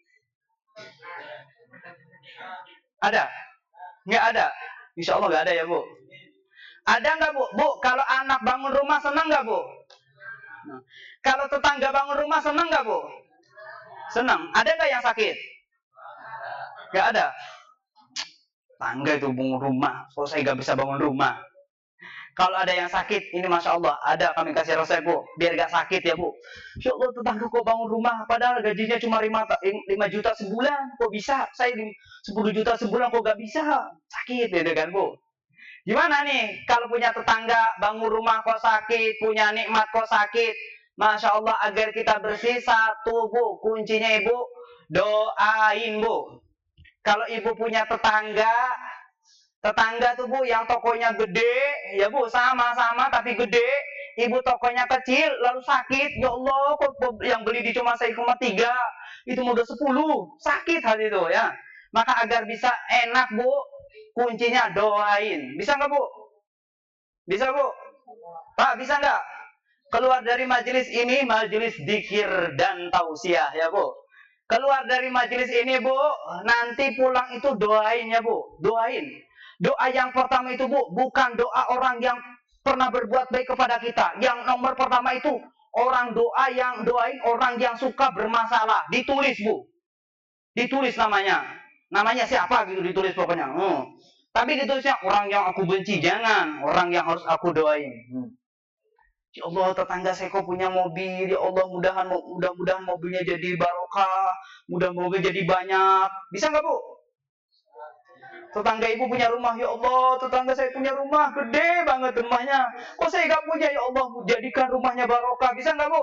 [SPEAKER 1] Ada? Nggak ada? Insya Allah nggak ada ya Bu. Ada nggak Bu? Kalau anak bangun rumah senang nggak Bu? Kalau tetangga bangun rumah senang nggak Bu? Senang. Ada nggak yang sakit? Nggak ada. Tangga itu bangun rumah. Kalau saya nggak bisa bangun rumah. Kalau ada yang sakit, ini Masya Allah, ada kami kasih resep Bu, biar gak sakit ya Bu. Insya Allah tetangga kok bangun rumah, padahal gajinya cuma 5 juta sebulan, kok bisa? Saya 10 juta sebulan kok gak bisa? Sakit gitu kan Bu. Gimana nih, kalau punya tetangga bangun rumah kok sakit, punya nikmat kok sakit. Masya Allah, agar kita bersih, satu Bu, kuncinya Ibu, doain Bu. Kalau Ibu punya tetangga tuh Bu yang tokonya gede, ya Bu, sama-sama tapi gede, Ibu tokonya kecil, lalu sakit, ya Allah, kok yang beli di cuma 1,3, itu modal 10, sakit hal itu ya. Maka agar bisa enak Bu, kuncinya doain. Bisa nggak Bu? Bisa Bu? Pak, bisa nggak? Keluar dari majelis ini, majelis dzikir dan tausiah ya Bu. Keluar dari majelis ini Bu, nanti pulang itu doain ya Bu, doain. Doa yang pertama itu Bu, bukan doa orang yang pernah berbuat baik kepada kita. Yang nomor pertama itu orang doain orang yang suka bermasalah. Ditulis Bu, ditulis namanya. Namanya siapa gitu ditulis pokoknya. Tapi ditulisnya orang yang aku benci, jangan. Orang yang harus aku doain. Ya Allah, tetangga saya kok punya mobil. Ya Allah, mudah-mudahan mobilnya jadi barokah. Mudah-mudahan mobil jadi banyak. Bisa nggak Bu? Tetangga Ibu punya rumah, ya Allah, tetangga saya punya rumah, gede banget rumahnya. Kok saya nggak punya, ya Allah, jadikan rumahnya barokah. Bisa nggak Bu?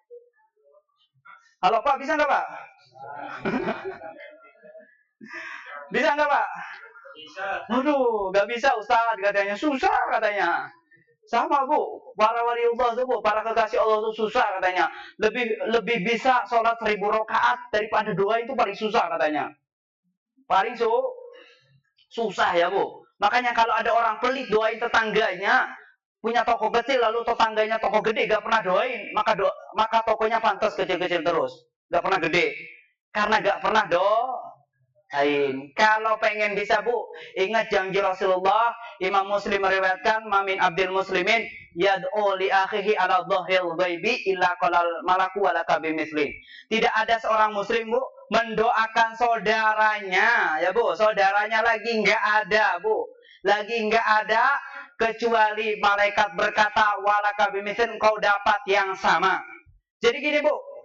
[SPEAKER 1] Halo Pak, bisa nggak Pak? Bisa nggak Pak? Bisa. Aduh, nggak bisa Ustaz katanya, susah katanya. Sama Bu, para wali Allah tuh Bu, para kekasih Allah tuh susah katanya. Lebih bisa sholat 1000 rakaat daripada doa itu paling susah katanya. Paling susah ya Bu. Makanya kalau ada orang pelit doain tetangganya, punya toko kecil lalu tetangganya toko gede gak pernah doain, maka tokonya pantas kecil-kecil terus, gak pernah gede, karena gak pernah doain. Kalau pengen bisa Bu, ingat janji Rasulullah. Imam Muslim meriwayatkan, mamin abdil muslimin yad'u li akhihi ala dhahil ghaibi illa qalal malaku wala kabimithli. Tidak ada seorang muslim Bu mendoakan saudaranya, ya Bu, saudaranya lagi nggak ada Bu, lagi nggak ada, kecuali malaikat berkata wala kabimithli, engkau dapat yang sama. Jadi gini Bu,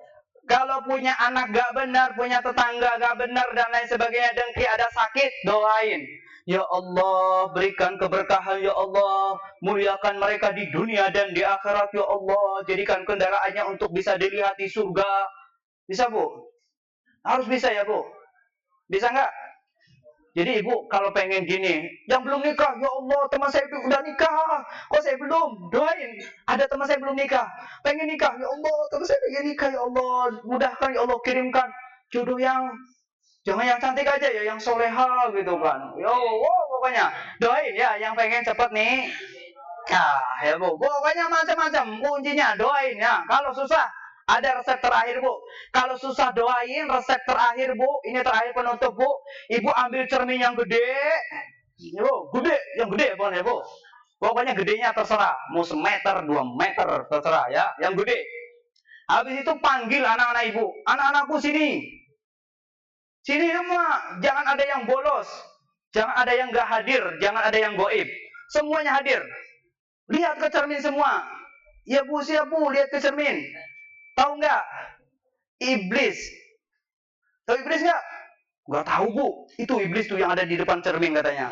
[SPEAKER 1] Kalau punya anak gak benar, punya tetangga gak benar, dan lain sebagainya, dengki, ada sakit, doain. Ya Allah, berikan keberkahan, ya Allah. Muliakan mereka di dunia dan di akhirat, ya Allah. Jadikan kendaraannya untuk bisa dilihat di surga. Bisa, Bu? Harus bisa ya, Bu? Bisa nggak? Jadi ibu kalau pengen gini, yang belum nikah, ya Allah teman saya udah nikah, kok saya belum? Doain, ada teman saya belum nikah, pengen nikah, ya Allah teman saya pengen nikah, ya Allah mudahkan, ya Allah kirimkan jodoh yang jangan yang cantik aja ya, yang soleha gitu kan, ya Allah pokoknya doain ya, yang pengen cepet nih, ya Bu, pokoknya macam-macam kuncinya doain ya. Kalau susah ada resep terakhir Bu. Kalau susah doain, resep terakhir Bu. Ini terakhir penutup Bu. Ibu ambil cermin yang gede. Bu, gede, yang gede boleh Bu. Pokoknya gedenya terserah. Mau semeter, 2 meter terserah ya. Yang gede. Habis itu panggil anak-anak ibu. Anak-anakku sini. Sini semua. Jangan ada yang bolos. Jangan ada yang gak hadir. Jangan ada yang goib. Semuanya hadir. Lihat ke cermin semua. Ya Bu, siap Bu, lihat ke cermin. Tahu nggak? Iblis. Tahu iblis nggak? Nggak tahu Bu. Itu iblis tuh yang ada di depan cermin katanya.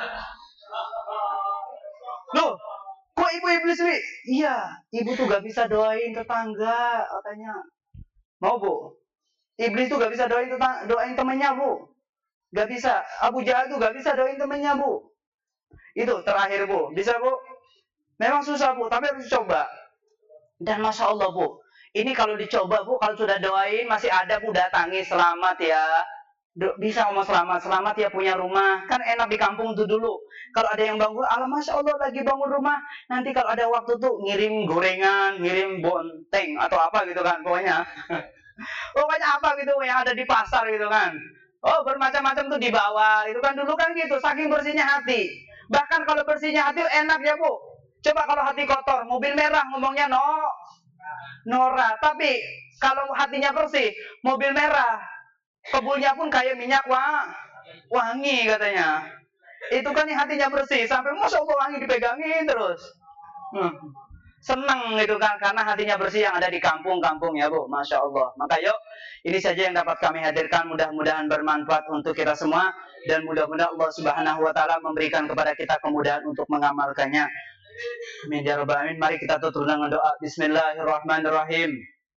[SPEAKER 1] Loh, kok ibu iblis Wi? Iya, ibu tuh gak bisa doain tetangga katanya. Mau Bu? Iblis tuh gak bisa doain temannya Bu. Gak bisa. Abu Jahal tuh gak bisa doain temannya Bu. Itu terakhir Bu. Bisa Bu? Memang susah Bu, tapi harus coba. Dan Masya Allah Bu, ini kalau dicoba Bu, kalau sudah doain masih ada Bu, datangi, selamat ya. Bisa ngomong selamat ya punya rumah. Kan enak di kampung tuh dulu. Kalau ada yang bangun, alah Masya Allah lagi bangun rumah. Nanti kalau ada waktu tuh ngirim gorengan, ngirim bonteng atau apa gitu kan. Pokoknya apa gitu yang ada di pasar gitu kan. Oh bermacam-macam tuh dibawa. Itu kan dulu kan gitu, saking bersihnya hati. Bahkan kalau bersihnya hati enak ya Bu. Coba kalau hati kotor, mobil merah ngomongnya Nora. Tapi kalau hatinya bersih, mobil merah, kebulnya pun kayak minyak wangi katanya. Itu kan yang hatinya bersih, sampai Masya Allah wangi dipegangin terus. Senang gitu kan, karena hatinya bersih yang ada di kampung-kampung ya Bu. Masya Allah. Maka yuk, ini saja yang dapat kami hadirkan. Mudah-mudahan bermanfaat untuk kita semua. Dan mudah-mudahan Allah Subhanahu Wa Taala memberikan kepada kita kemudahan untuk mengamalkannya. Amin ya rabbal alamin. Mari kita tutup dengan doa. Bismillahirrahmanirrahim.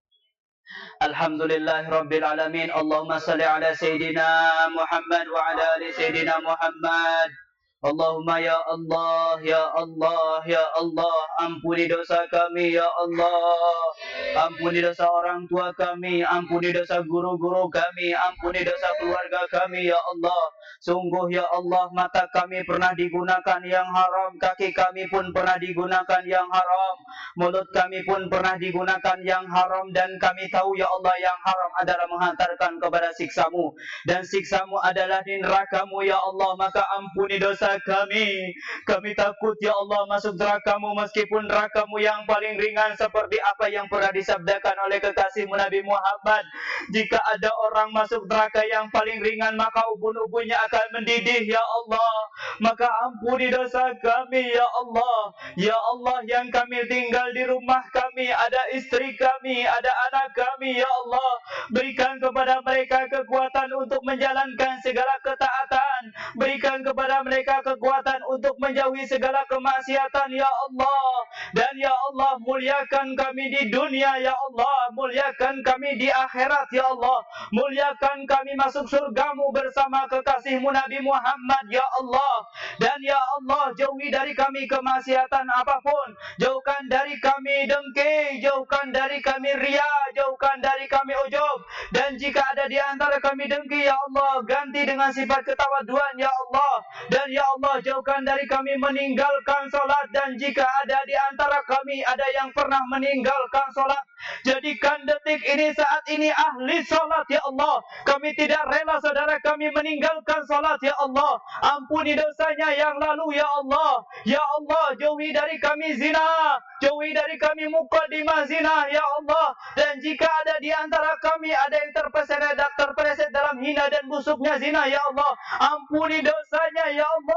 [SPEAKER 1] Alhamdulillahirabbil alamin. Allahumma shalli ala sayidina Muhammad wa ala ali sayidina Muhammad. Allahumma ya Allah, ya Allah, ya Allah, ampuni dosa kami ya Allah. Ampuni dosa orang tua kami, ampuni dosa guru-guru kami, ampuni dosa keluarga kami ya Allah. Sungguh ya Allah, mata kami pernah digunakan yang haram, kaki kami pun pernah digunakan yang haram, mulut kami pun pernah digunakan yang haram, dan kami tahu ya Allah yang haram adalah menghantarkan kepada siksamu, dan siksamu adalah di nerakamu ya Allah. Maka ampuni dosa kami. Kami takut ya Allah masuk nerakamu, meskipun nerakamu yang paling ringan seperti apa yang pernah disabdakan oleh kekasihmu Nabi Muhammad. Jika ada orang masuk neraka yang paling ringan, maka ubun-ubunnya akan mendidih ya Allah. Maka ampuni dosa kami ya Allah. Ya Allah, yang kami tinggal di rumah kami, ada istri kami, ada anak kami ya Allah. Berikan kepada mereka kekuatan untuk menjalankan segala ketaatan. Berikan kepada mereka kekuatan untuk menjauhi segala kemaksiatan ya Allah. Dan ya Allah, muliakan kami di dunia ya Allah, muliakan kami di akhirat ya Allah, muliakan kami masuk surgamu bersama kekasihmu Nabi Muhammad ya Allah. Dan ya Allah, jauhi dari kami kemaksiatan apapun, jauhkan dari kami dengki, jauhkan dari kami ria, jauhkan dari kami ujub. Dan jika ada di antara kami dengki ya Allah, ganti dengan sifat ketawaduan ya Allah. Dan ya Allah, jauhkan dari kami meninggalkan sholat. Dan jika ada di antara kami ada yang pernah meninggalkan sholat, jadikan detik ini, saat ini ahli sholat ya Allah. Kami tidak rela saudara kami meninggalkan sholat ya Allah. Ampuni dosanya yang lalu ya Allah. Ya Allah, jauhi dari kami zina, jauhi dari kami mukadimah zina ya Allah. Dan jika ada di antara kami ada yang terpeleset dalam hina dan busuknya zina ya Allah, ampuni dosanya ya Allah.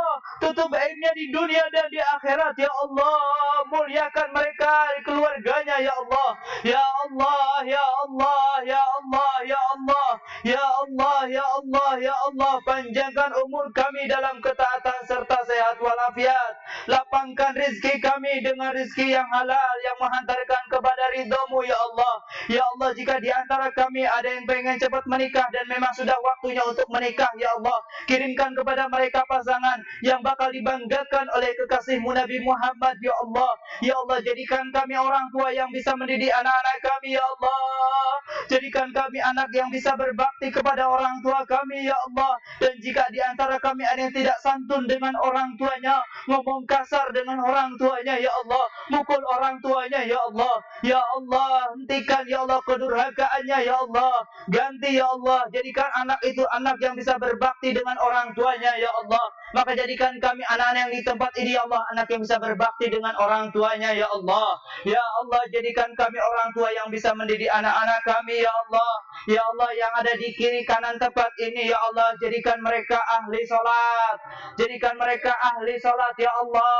[SPEAKER 1] tutup aibnya di dunia dan di akhirat ya Allah, muliakan mereka di keluarganya ya Allah, ya Allah, ya Allah, ya Allah, ya Allah, ya Allah, ya Allah, ya Allah, panjangkan umur kami dalam ketaatan serta sehat walafiat, lapangkan rizki kami dengan rizki yang halal yang menghantarkan kepada ridhamu ya Allah, ya Allah, jika di antara kami ada yang pengen cepat menikah dan memang sudah waktunya untuk menikah ya Allah, kirimkan kepada mereka pasangan yang bakal dibanggakan oleh kekasihmu Nabi Muhammad ya Allah, ya Allah, jadikan kami orang tua yang bisa mendidik anak-anak kami ya Allah, jadikan kami anak yang bisa berbakti kepada orang tua kami ya Allah, dan jika di antara kami ada yang tidak santun dengan orang tuanya, ngomong kasar dengan orang tuanya ya Allah, mukul orang tuanya ya Allah, ya Allah, hentikan ya Allah kedurhakaannya ya Allah, ganti ya Allah, jadikan anak itu anak yang bisa berbakti dengan orang tuanya ya Allah, maka jadikan kami anak-anak yang di tempat ini ya Allah, anak yang bisa berbakti dengan orang tuanya ya Allah, ya Allah, jadikan kami orang tua yang bisa mendidik anak-anak kami ya Allah, ya Allah, yang ada di kiri kanan tempat ini ya Allah, jadikan mereka ahli salat, jadikan mereka ahli salat ya Allah,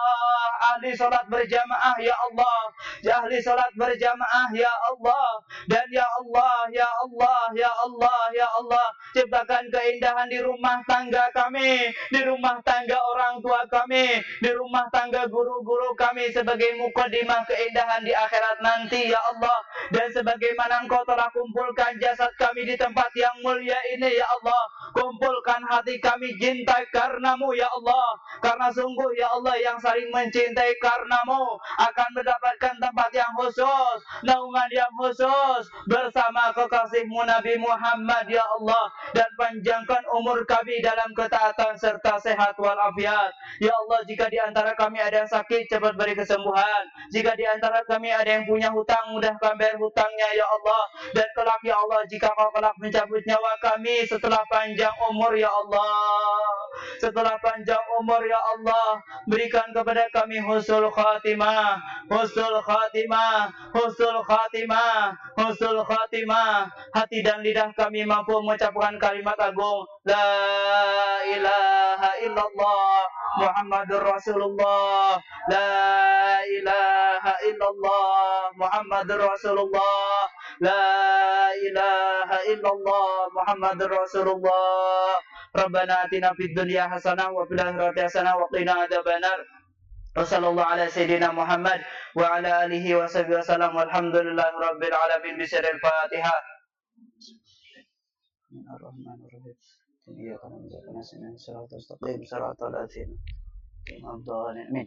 [SPEAKER 1] ahli salat berjamaah ya Allah, ahli salat berjamaah ya Allah, dan ya Allah, ya Allah, ya Allah, ya Allah, ciptakan keindahan di rumah tangga kami, di rumah tangga orang tua kami, di rumah tangga guru-guru kami, sebagai mukadimah keindahan di akhirat nanti ya Allah, dan sebagaimana Engkau telah kumpulkan jasad kami di tempat yang mulia ini ya Allah, kumpulkan hati kami cintai karenamu ya Allah, karena sungguh ya Allah, yang saling mencintai karenamu akan mendapatkan tempat yang khusus, naungan yang khusus bersama kekasihmu Nabi Muhammad ya Allah, dan panjangkan umur kami dalam ketaatan serta sehat walafiat ya Allah. Jika di antara kami ada yang sakit, cepat beri kesembuhan, jika di antara kami ada yang punya hutang, mudahkan bayar hutangnya ya Allah, dan kelak ya Allah, jika Kau kelak mencabut nyawa kami setelah panjang umur ya Allah, setelah panjang umur ya Allah, berikan kepada kami husnul khatimah, husnul khatimah, husnul khatimah, husnul khatimah, hati dan lidah kami mampu mengucapkan kalimat agung la ilaha illallah Muhammadur Rasulullah, la ilaha illallah Muhammadur Rasulullah, la ilaha illallah Muhammadur Rasulullah. Rabbana atina fid dunya hasanah wa fil akhirati hasanah wa qina adzabannar. Wassallallahu ala sayyidina Muhammad wa ala alihi wa sahbihi wasallam, walhamdulillahi rabbil alamin. Bismillahil Fatihah. Bismillahirrahmanirrahim. Iyyaka na'budu wa iyyaka nasta'in. Shiratal ladzina an'amta 'alaihim.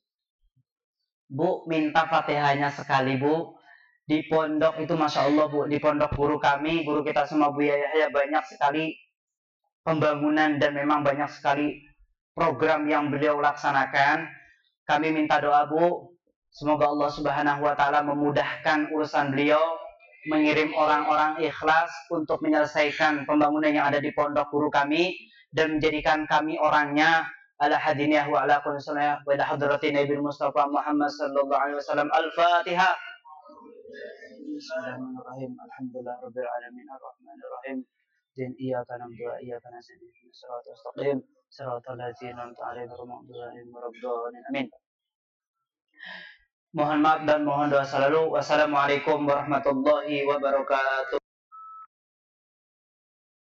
[SPEAKER 1] Bu, minta Fatihahnya sekali Bu. Di pondok itu Masya Allah Bu, di pondok guru kami, guru kita semua Bu Yahya, banyak sekali pembangunan dan memang banyak sekali program yang beliau laksanakan. Kami minta doa Bu, semoga Allah Subhanahu wa Ta'ala memudahkan urusan beliau, mengirim orang-orang ikhlas untuk menyelesaikan pembangunan yang ada di pondok guru kami, dan menjadikan kami orangnya ala hadiniyah wa ala kunsunayah wa ila hadrati Nabi Mustafa Muhammad sallallahu alaihi wasallam. Al-Fatihah. Bismillahirrahmanirrahim. Alhamdulillah rabbil alamin arrahmanir rahim. Dan iyyaka na'budu wa iyyaka nasta'in. Ihdinas siratal mustaqim, siratal ladzina an'amta 'alaihim ghairil maghdubi 'alaihim waladdallin. Amin. Mohon maaf dan mohon doa selalu. Wassalamualaikum warahmatullahi wabarakatuh.